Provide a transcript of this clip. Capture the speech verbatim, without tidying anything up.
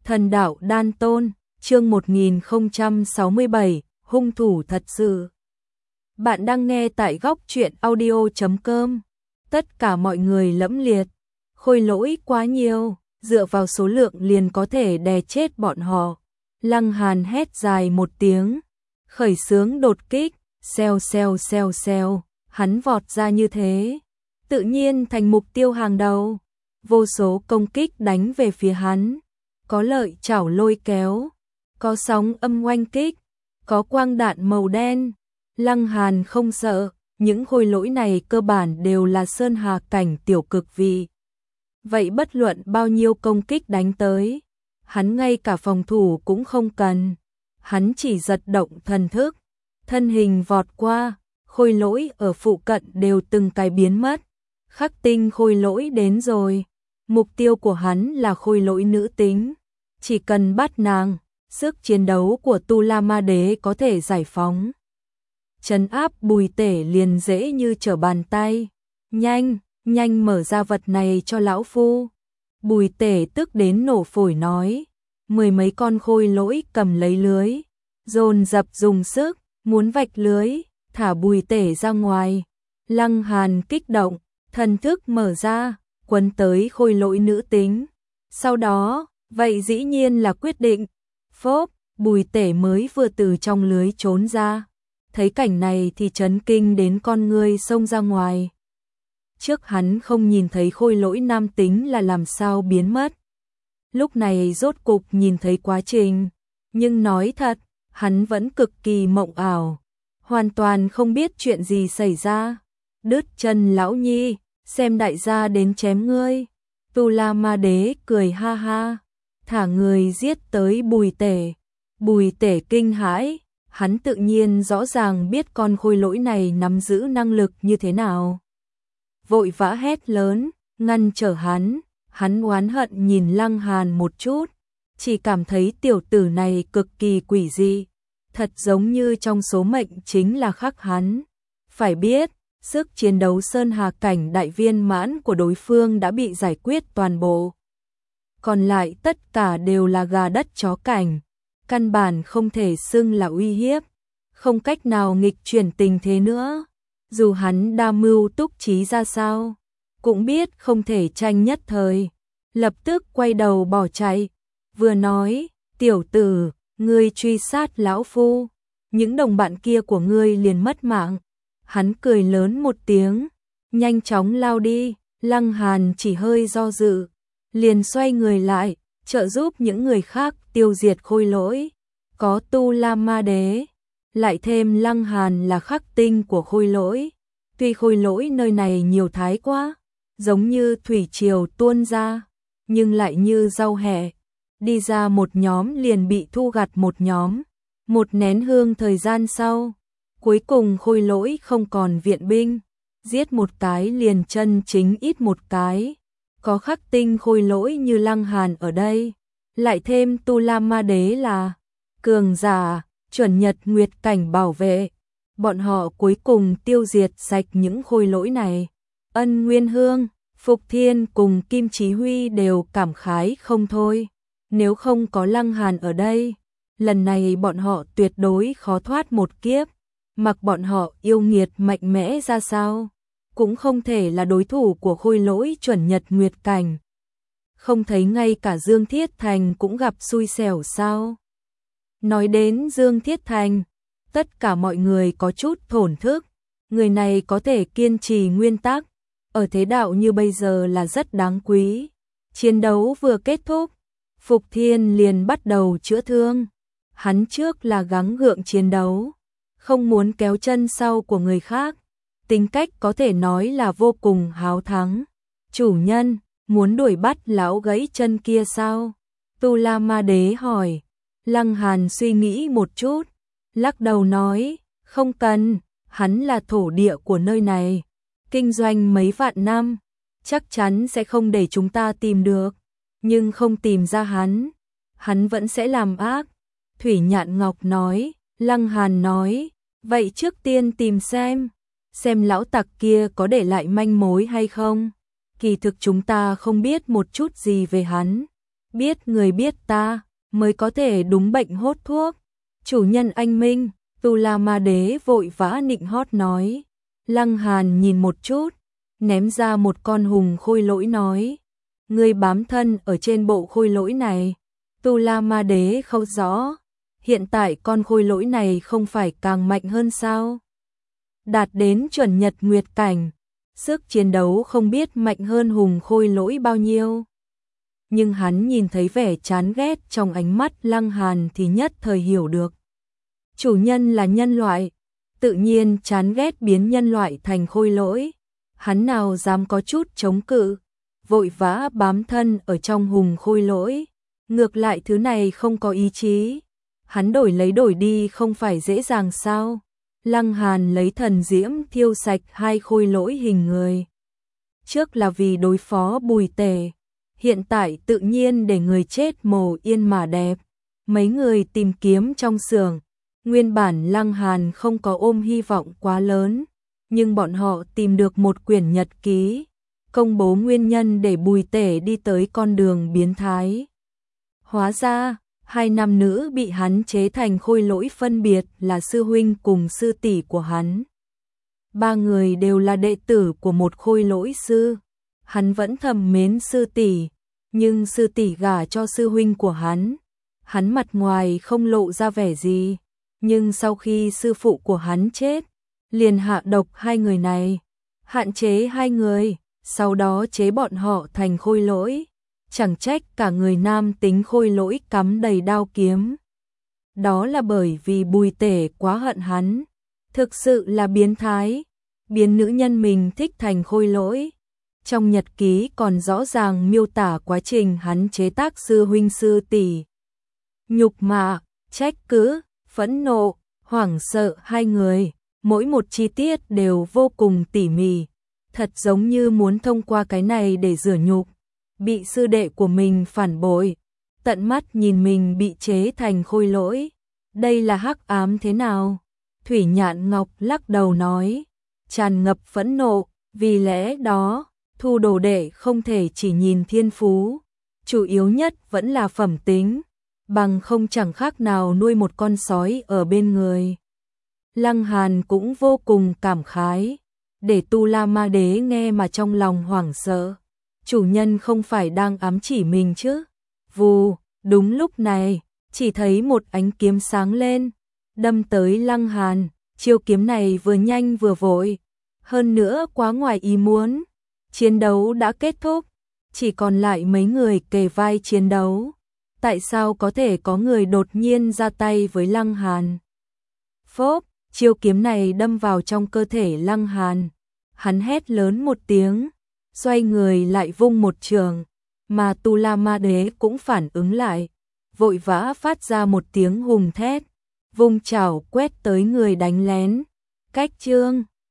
Thần đạo đan tôn, chương một nghìn không trăm sáu mươi bảy, hung thủ thật sự. Bạn đang nghe tại góc truyện audio chấm com. Tất cả mọi người lẫm liệt, khôi lỗi quá nhiều, dựa vào số lượng liền có thể đè chết bọn họ. Lăng Hàn hét dài một tiếng, khởi xướng đột kích, xèo xèo xèo xèo, hắn vọt ra như thế, tự nhiên thành mục tiêu hàng đầu. Vô số công kích đánh về phía hắn, có lợi chảo lôi kéo, có sóng âm oanh kích, có quang đạn màu đen. Lăng Hàn không sợ, những khôi lỗi này cơ bản đều là sơn hà cảnh tiểu cực vị. Vậy bất luận bao nhiêu công kích đánh tới, hắn ngay cả phòng thủ cũng không cần, hắn chỉ giật động thần thức, thân hình vọt qua, khôi lỗi ở phụ cận đều từng cái biến mất. Khắc tinh khôi lỗi đến rồi, mục tiêu của hắn là khôi lỗi nữ tính, chỉ cần bắt nàng, sức chiến đấu của Tu La Ma Đế có thể giải phóng. Trấn áp Bùi Tể liền dễ như trở bàn tay. Nhanh, nhanh mở ra vật này cho lão phu. Bùi Tể tức đến nổ phổi nói. Mười mấy con khôi lỗi cầm lấy lưới, dồn dập dùng sức, muốn vạch lưới, thả Bùi Tể ra ngoài. Lăng Hàn kích động, thần thức mở ra, quấn tới khôi lỗi nữ tính. Sau đó, vậy dĩ nhiên là quyết định. Phốp, Bùi Tể mới vừa từ trong lưới trốn ra. Thấy cảnh này thì chấn kinh đến con ngươi xông ra ngoài. Trước hắn không nhìn thấy khôi lỗi nam tính là làm sao biến mất. Lúc này rốt cục nhìn thấy quá trình. Nhưng nói thật, hắn vẫn cực kỳ mộng ảo. Hoàn toàn không biết chuyện gì xảy ra. Đứt chân lão nhi, xem đại gia đến chém ngươi. Tu La Ma Đế cười ha ha, thả người giết tới Bùi Tể. Bùi Tể kinh hãi, hắn tự nhiên rõ ràng biết con khôi lỗi này nắm giữ năng lực như thế nào. Vội vã hét lớn, ngăn trở hắn, hắn oán hận nhìn Lăng Hàn một chút, chỉ cảm thấy tiểu tử này cực kỳ quỷ dị, thật giống như trong số mệnh chính là khắc hắn. Phải biết, sức chiến đấu sơn hà cảnh đại viên mãn của đối phương đã bị giải quyết toàn bộ. Còn lại tất cả đều là gà đất chó cảnh, căn bản không thể xưng là uy hiếp, không cách nào nghịch chuyển tình thế nữa. Dù hắn đa mưu túc trí ra sao, cũng biết không thể tranh nhất thời, lập tức quay đầu bỏ chạy, vừa nói, tiểu tử, ngươi truy sát lão phu, những đồng bạn kia của ngươi liền mất mạng. Hắn cười lớn một tiếng, nhanh chóng lao đi. Lăng Hàn chỉ hơi do dự, liền xoay người lại, trợ giúp những người khác tiêu diệt khôi lỗi. Có Tu La Ma Đế, lại thêm Lăng Hàn là khắc tinh của khôi lỗi. Tuy khôi lỗi nơi này nhiều thái quá, giống như thủy triều tuôn ra, nhưng lại như rau hẹ, đi ra một nhóm liền bị thu gặt một nhóm. Một nén hương thời gian sau, cuối cùng khôi lỗi không còn viện binh, giết một cái liền chân chính ít một cái. Có khắc tinh khôi lỗi như Lăng Hàn ở đây, lại thêm Tu La Ma Đế là cường giả, chuẩn nhật nguyệt cảnh bảo vệ. Bọn họ cuối cùng tiêu diệt sạch những khôi lỗi này. Ân Nguyên Hương, Phục Thiên cùng Kim Chí Huy đều cảm khái không thôi. Nếu không có Lăng Hàn ở đây, lần này bọn họ tuyệt đối khó thoát một kiếp. Mặc bọn họ yêu nghiệt mạnh mẽ ra sao, cũng không thể là đối thủ của khôi lỗi chuẩn nhật nguyệt cảnh. Không thấy ngay cả Dương Thiết Thành cũng gặp xui xẻo sao? Nói đến Dương Thiết Thành, tất cả mọi người có chút thổn thức. Người này có thể kiên trì nguyên tắc, ở thế đạo như bây giờ là rất đáng quý. Chiến đấu vừa kết thúc, Phục Thiên liền bắt đầu chữa thương. Hắn trước là gắng gượng chiến đấu, không muốn kéo chân sau của người khác. Tính cách có thể nói là vô cùng háo thắng. Chủ nhân, muốn đuổi bắt lão gãy chân kia sao? Tu La Ma Đế hỏi. Lăng Hàn suy nghĩ một chút, lắc đầu nói, không cần, hắn là thổ địa của nơi này, kinh doanh mấy vạn năm, chắc chắn sẽ không để chúng ta tìm được, nhưng không tìm ra hắn, hắn vẫn sẽ làm ác. Thủy Nhạn Ngọc nói. Lăng Hàn nói, vậy trước tiên tìm xem, xem lão tặc kia có để lại manh mối hay không. Kỳ thực chúng ta không biết một chút gì về hắn, biết người biết ta, mới có thể đúng bệnh hốt thuốc. Chủ nhân anh minh, Tu La Ma Đế vội vã nịnh hót nói. Lăng Hàn nhìn một chút, ném ra một con hùng khôi lỗi nói. Ngươi bám thân ở trên bộ khôi lỗi này. Tu La Ma Đế không rõ, hiện tại con khôi lỗi này không phải càng mạnh hơn sao? Đạt đến chuẩn nhật nguyệt cảnh, sức chiến đấu không biết mạnh hơn hùng khôi lỗi bao nhiêu. Nhưng hắn nhìn thấy vẻ chán ghét trong ánh mắt Lăng Hàn thì nhất thời hiểu được. Chủ nhân là nhân loại, tự nhiên chán ghét biến nhân loại thành khôi lỗi. Hắn nào dám có chút chống cự, vội vã bám thân ở trong hùng khôi lỗi. Ngược lại thứ này không có ý chí, hắn đổi lấy đổi đi không phải dễ dàng sao? Lăng Hàn lấy thần diễm thiêu sạch hai khôi lỗi hình người. Trước là vì đối phó Bùi Tề, hiện tại tự nhiên để người chết mồ yên mà đẹp. Mấy người tìm kiếm trong xưởng, nguyên bản Lăng Hàn không có ôm hy vọng quá lớn, nhưng bọn họ tìm được một quyển nhật ký, công bố nguyên nhân để Bùi Tề đi tới con đường biến thái. Hóa ra, hai nam nữ bị hắn chế thành khôi lỗi phân biệt là sư huynh cùng sư tỷ của hắn. Ba người đều là đệ tử của một khôi lỗi sư. Hắn vẫn thầm mến sư tỷ, nhưng sư tỷ gả cho sư huynh của hắn. Hắn mặt ngoài không lộ ra vẻ gì, nhưng sau khi sư phụ của hắn chết, liền hạ độc hai người này, hạn chế hai người, sau đó chế bọn họ thành khôi lỗi. Chẳng trách cả người nam tính khôi lỗi cắm đầy đao kiếm. Đó là bởi vì Bùi Tể quá hận hắn, thực sự là biến thái, biến nữ nhân mình thích thành khôi lỗi. Trong nhật ký còn rõ ràng miêu tả quá trình hắn chế tác sư huynh sư tỷ. Nhục mạ, trách cứ, phẫn nộ, hoảng sợ hai người, mỗi một chi tiết đều vô cùng tỉ mỉ, thật giống như muốn thông qua cái này để rửa nhục. Bị sư đệ của mình phản bội, tận mắt nhìn mình bị chế thành khôi lỗi, đây là hắc ám thế nào? Thủy Nhạn Ngọc lắc đầu nói, tràn ngập phẫn nộ, vì lẽ đó, thu đồ đệ không thể chỉ nhìn thiên phú, chủ yếu nhất vẫn là phẩm tính, bằng không chẳng khác nào nuôi một con sói ở bên người. Lăng Hàn cũng vô cùng cảm khái, để Tu La Ma Đế nghe mà trong lòng hoảng sợ. Chủ nhân không phải đang ám chỉ mình chứ? Vù, đúng lúc này, chỉ thấy một ánh kiếm sáng lên, đâm tới Lăng Hàn. Chiêu kiếm này vừa nhanh vừa vội, hơn nữa quá ngoài ý muốn. Chiến đấu đã kết thúc, chỉ còn lại mấy người kề vai chiến đấu. Tại sao có thể có người đột nhiên ra tay với Lăng Hàn? Phốp, chiêu kiếm này đâm vào trong cơ thể Lăng Hàn. Hắn hét lớn một tiếng, xoay người lại vung một trường, mà Tu La Ma Đế cũng phản ứng lại, vội vã phát ra một tiếng hùng thét, vung chảo quét tới người đánh lén. Cách chương